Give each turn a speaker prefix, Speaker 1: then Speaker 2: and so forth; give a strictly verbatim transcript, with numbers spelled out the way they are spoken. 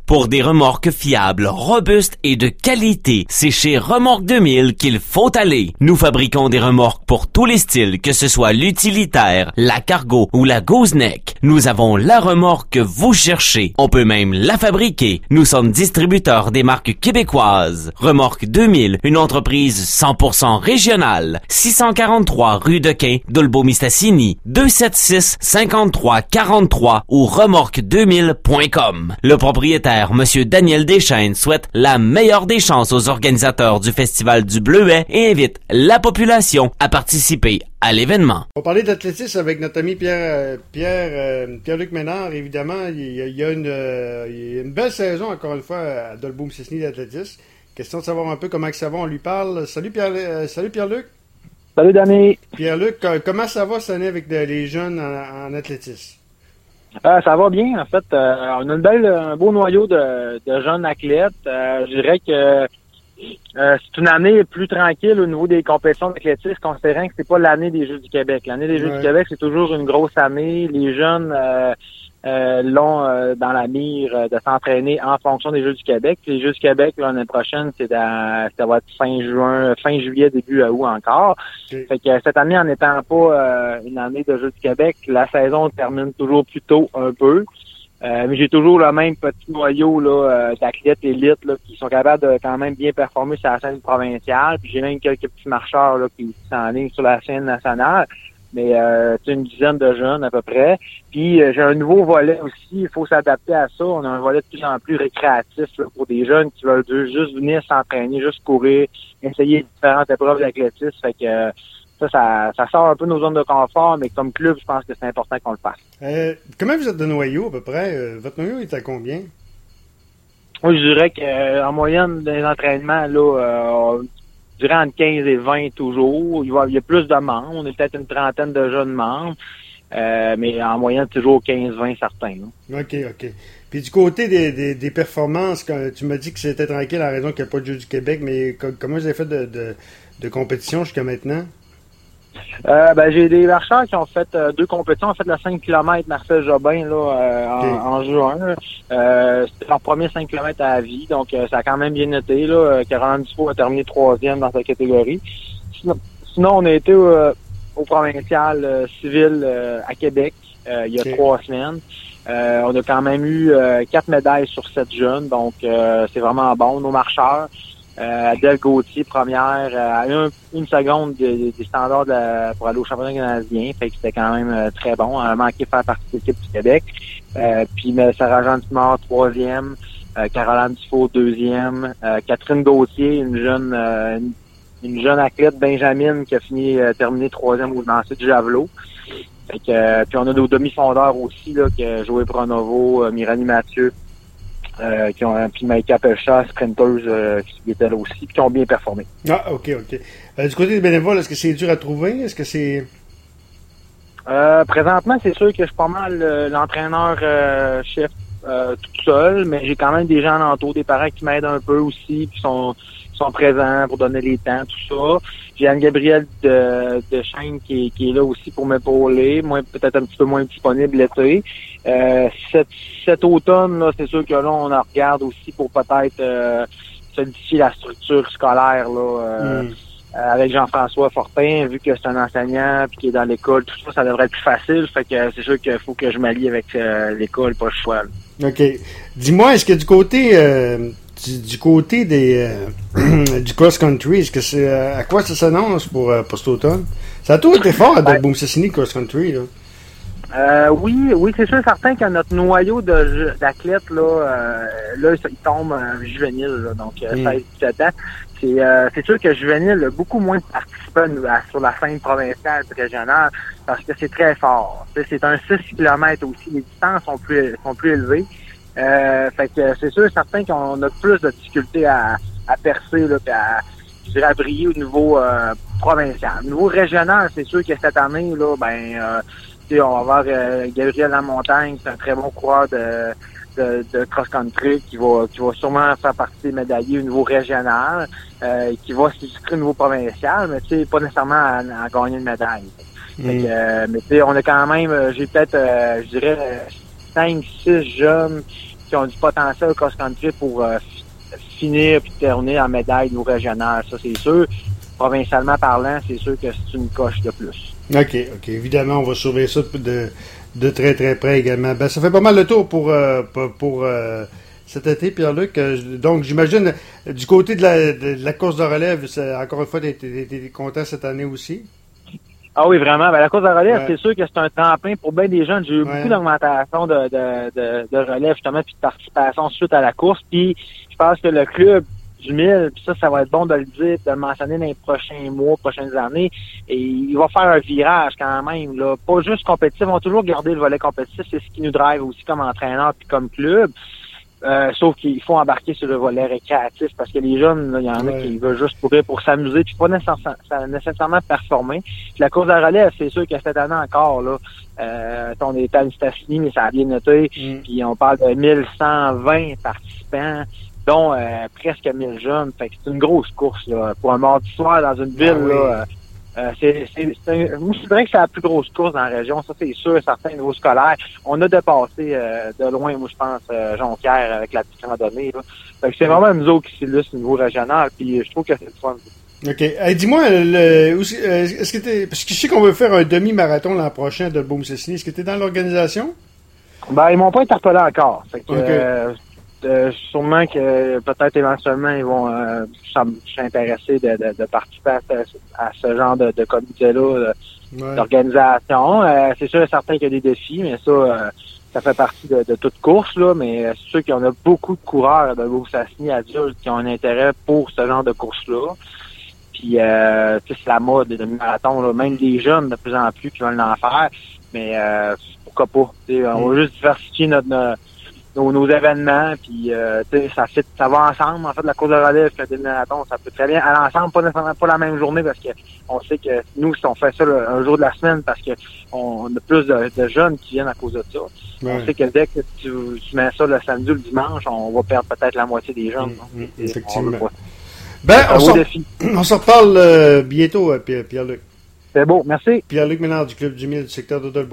Speaker 1: Pour des remorques fiables, robustes et de qualité, c'est chez Remorque deux mille qu'il faut aller. Nous fabriquons des remorques pour tous les styles, que ce soit l'utilitaire, la cargo ou la gooseneck. Nous avons la remorque que vous cherchez. On peut même la fabriquer. Nous sommes distributeurs des marques québécoises. Remorque deux mille, une entreprise cent pour cent régionale. six cent quarante-trois rue de Quin, Dolbeau-Mistassini, deux cent soixante-six cinquante-trois quarante-trois ou remorque deux mille point com. Le propriétaire, Monsieur Daniel Deschaines, souhaite la meilleure des chances aux organisateurs du Festival du Bleuet et invite la population à participer à l'événement.
Speaker 2: On va parler d'athlétisme avec notre ami Pierre, Pierre, euh, Pierre-Luc Ménard, évidemment. Il y a, il y a, une, euh, il y a une belle saison, encore une fois, à Dolbeau-Mistassini d'athlétisme. Question de savoir un peu comment ça va, on lui parle. Salut, Pierre, euh, salut Pierre-Luc.
Speaker 3: Salut, Danny.
Speaker 2: Pierre-Luc, comment ça va cette année avec de, les jeunes en, en athlétisme?
Speaker 3: Euh, ça va bien, en fait. Euh, on a une belle, un beau noyau de, de jeunes athlètes. Euh, je dirais que euh, c'est une année plus tranquille au niveau des compétitions d'athlétisme, considérant que c'est pas l'année des Jeux du Québec. L'année des Jeux
Speaker 2: ouais.
Speaker 3: du Québec, c'est toujours une grosse année. Les jeunes euh, euh, l'ont euh, dans la mire euh, de s'entraîner en fonction des Jeux du Québec. Puis les Jeux du Québec, l'année prochaine, c'est dans, ça va être fin juin, fin juillet, début août encore.
Speaker 2: Okay.
Speaker 3: Fait que cette année, en n'étant pas euh, une année de Jeux du Québec, la saison termine toujours plus tôt un peu. Euh, mais j'ai toujours le même petit noyau là euh, d'athlètes élites là, qui sont capables de quand même bien performer sur la scène provinciale. Puis j'ai même quelques petits marcheurs là, qui s'enlignent sur la scène nationale. Mais euh, c'est une dizaine de jeunes à peu près. Puis euh, j'ai un nouveau volet aussi, il faut s'adapter à ça. On a un volet de plus en plus récréatif là, pour des jeunes qui veulent juste venir s'entraîner, juste courir, essayer différentes épreuves d'athlétisme. Fait que euh, ça, ça, ça sort un peu de nos zones de confort, mais comme club, je pense que c'est important qu'on le fasse.
Speaker 2: Euh, comment vous êtes de noyau à peu près? Euh, votre noyau est à combien?
Speaker 3: Moi, je dirais qu'en moyenne des entraînements, là, euh, je dirais entre quinze et vingt toujours. Il, va, il y a plus de membres. On est peut-être une trentaine de jeunes membres. Euh, mais en moyenne, toujours quinze vingt certains. Là.
Speaker 2: OK, OK. Puis du côté des, des, des performances, quand tu m'as dit que c'était tranquille à raison qu'il n'y a pas de Jeux du Québec, mais comment vous avez fait de, de, de compétition jusqu'à maintenant?
Speaker 3: Euh, ben, j'ai des marcheurs qui ont fait euh, deux compétitions. On fait le cinq kilomètres Marcel Jobin là, euh, okay. en, en juin. Euh, c'était leur premier cinq kilomètres à la vie, donc euh, ça a quand même bien été. Là. Caroline Dufault a terminé troisième dans sa catégorie. Sinon, sinon on a été euh, au provincial euh, civil euh, à Québec euh, il y a okay. trois semaines. Euh, on a quand même eu euh, quatre médailles sur sept jeunes, donc euh, c'est vraiment bon. Nos marcheurs, euh, Adèle Gauthier, première, euh, a eu un, une seconde des de, de standards de la, pour aller au championnat canadien, fait que c'était quand même euh, très bon. Elle a manqué de faire partie de l'équipe du Québec. Euh, puis Sarah Jeanne Simard, troisième, euh, Caroline Dufault, deuxième, euh, Catherine Gauthier, une jeune euh, une, une jeune athlète Benjamin qui a fini euh, terminé troisième au lancer du javelot. Fait que, euh, puis on a nos demi-fondeurs aussi, là, que Joël Pronovo, euh, Mirani Mathieu, euh, qui ont, puis Maïka Pelcha, sprinteuse, euh, qui étaient là aussi, puis qui ont bien performé.
Speaker 2: Ah, ok, ok. Euh, du côté des bénévoles, est-ce que c'est dur à trouver? Est-ce que c'est...
Speaker 3: Euh, présentement, c'est sûr que je suis pas mal euh, l'entraîneur euh, chef euh, tout seul, mais j'ai quand même des gens alentour, des parents qui m'aident un peu aussi, qui sont sont présents pour donner les temps, tout ça. J'ai Anne-Gabrielle de, de Chêne qui est, qui est là aussi pour m'épauler. Moi, peut-être un petit peu moins disponible l'été. Euh, cet, cet automne, là, c'est sûr que là, on en regarde aussi pour peut-être euh, solidifier la structure scolaire là, euh, mm. euh, avec Jean-François Fortin, vu que c'est un enseignant puis qu'il est dans l'école, tout ça, ça devrait être plus facile. Fait que c'est sûr qu'il faut que je m'allie avec euh, l'école, pas le choix. Là.
Speaker 2: OK. Dis-moi, est-ce que du côté... Euh... Du, du côté des euh, du cross-country, est-ce que c'est euh, à quoi ça s'annonce pour, euh, pour cet automne? Ça a toujours été fort à Dolbeau-Mistassini, cross-country, là.
Speaker 3: Euh, oui, oui, c'est sûr certain que notre noyau de, d'athlètes, là, euh, là, il tombe euh, juvénile, là, donc euh, mm. seize dix-sept ans. C'est, euh, c'est sûr que juvénile a beaucoup moins de participants à, sur la scène provinciale et régionale parce que c'est très fort. C'est, c'est un six kilomètres aussi, les distances sont plus sont plus élevées. Euh, fait que c'est sûr certain qu'on a plus de difficultés à, à percer là, à, je dirais, à briller au niveau euh, provincial. Au niveau régional, c'est sûr que cette année, là, ben euh, tu sais, on va avoir euh, Gabriel Lamontagne, c'est un très bon coureur de, de, de cross-country qui va qui va sûrement faire partie des médaillés au niveau régional, euh, qui va s'illustrer au niveau provincial, mais tu sais, pas nécessairement à, à gagner une médaille. Mm. Fait que, euh, mais tu sais, on a quand même, j'ai peut-être, euh, je dirais, cinq, six jeunes qui ont du potentiel cross-country pour euh, finir puis terminer en médaille ou régionale. Ça, c'est sûr. Provincialement parlant, c'est sûr que c'est une coche de plus.
Speaker 2: OK, OK. Évidemment, on va surveiller ça de, de très, très près également. Ben, ça fait pas mal le tour pour, euh, pour, pour euh, cet été, Pierre-Luc. Donc, j'imagine, du côté de la, de la course de relève, encore une fois, tu es content cette année aussi?
Speaker 3: Ah oui, vraiment. Ben, la course de relève,
Speaker 2: ouais.
Speaker 3: c'est sûr que c'est un tremplin pour bien des jeunes. J'ai eu
Speaker 2: ouais.
Speaker 3: beaucoup d'augmentation de, de, de, de relève, justement, puis de participation suite à la course. Puis, je pense que le club du mille, puis ça, ça va être bon de le dire, de le mentionner dans les prochains mois, prochaines années. Et il va faire un virage quand même, là. Pas juste compétitif, on va toujours garder le volet compétitif. C'est ce qui nous drive aussi comme entraîneur puis comme club. Euh, sauf qu'il faut embarquer sur le volet récréatif parce que les jeunes, il y en
Speaker 2: ouais.
Speaker 3: a qui veulent juste courir pour s'amuser puis pas nécessairement, nécessairement performer. Puis la course de relève, c'est sûr que cette année encore, là, euh, on est à Mistassini, mais ça a bien noté. Mm. Puis on parle de mille cent vingt participants, dont euh, presque mille jeunes. Fait que c'est une grosse course là, pour un mardi soir dans une ville. Ah, oui. là, euh, c'est, c'est, c'est un, moi, je dirais que c'est la plus grosse course dans la région. Ça, c'est sûr, certains niveaux scolaires. On a dépassé euh, de loin, moi, je pense, euh, Jonquière avec la petite randonnée. Là. Fait que c'est vraiment nous autres qui s'illustrent au niveau régional. Puis je trouve que c'est le fun.
Speaker 2: OK. Hey, dis-moi, le, est-ce que t'es, parce que je sais qu'on veut faire un demi-marathon l'an prochain de Beaume-Cessny. Est-ce que tu es dans l'organisation?
Speaker 3: Ben, ils m'ont pas interpellé encore. Fait que,
Speaker 2: okay.
Speaker 3: euh, Euh, sûrement que peut-être éventuellement ils vont euh, s'intéresser de, de, de participer à ce, à ce genre de, de comité-là de, ouais. d'organisation. Euh, c'est sûr et certain qu'il y a des défis, mais ça, euh, ça fait partie de, de toute course, là, mais c'est sûr qu'il y en a beaucoup de coureurs de Beaume-Cessny adultes qui ont un intérêt pour ce genre de course-là. Puis euh, c'est la mode des demi-marathons, là, même des jeunes de plus en plus qui veulent en faire, mais euh, pourquoi pas? T'sais, on va juste diversifier notre, notre Nos, nos événements, puis euh, ça fait, ça va ensemble. En fait, la course de relève et le demi-marathon, ça peut très bien aller ensemble, pas nécessairement pas la même journée, parce que on sait que nous, si on fait ça là, un jour de la semaine, parce que on a plus de, de jeunes qui viennent à cause de ça. Ouais. On sait que dès que tu, tu mets ça le samedi ou le dimanche, on va perdre peut-être la moitié des jeunes.
Speaker 2: Mmh, mmh, effectivement.
Speaker 3: On
Speaker 2: ben, on, s'en, on s'en reparle euh, bientôt, Pierre-Luc.
Speaker 3: C'est beau, merci.
Speaker 2: Pierre-Luc Ménard du Club du Mille du secteur de Dolbeau.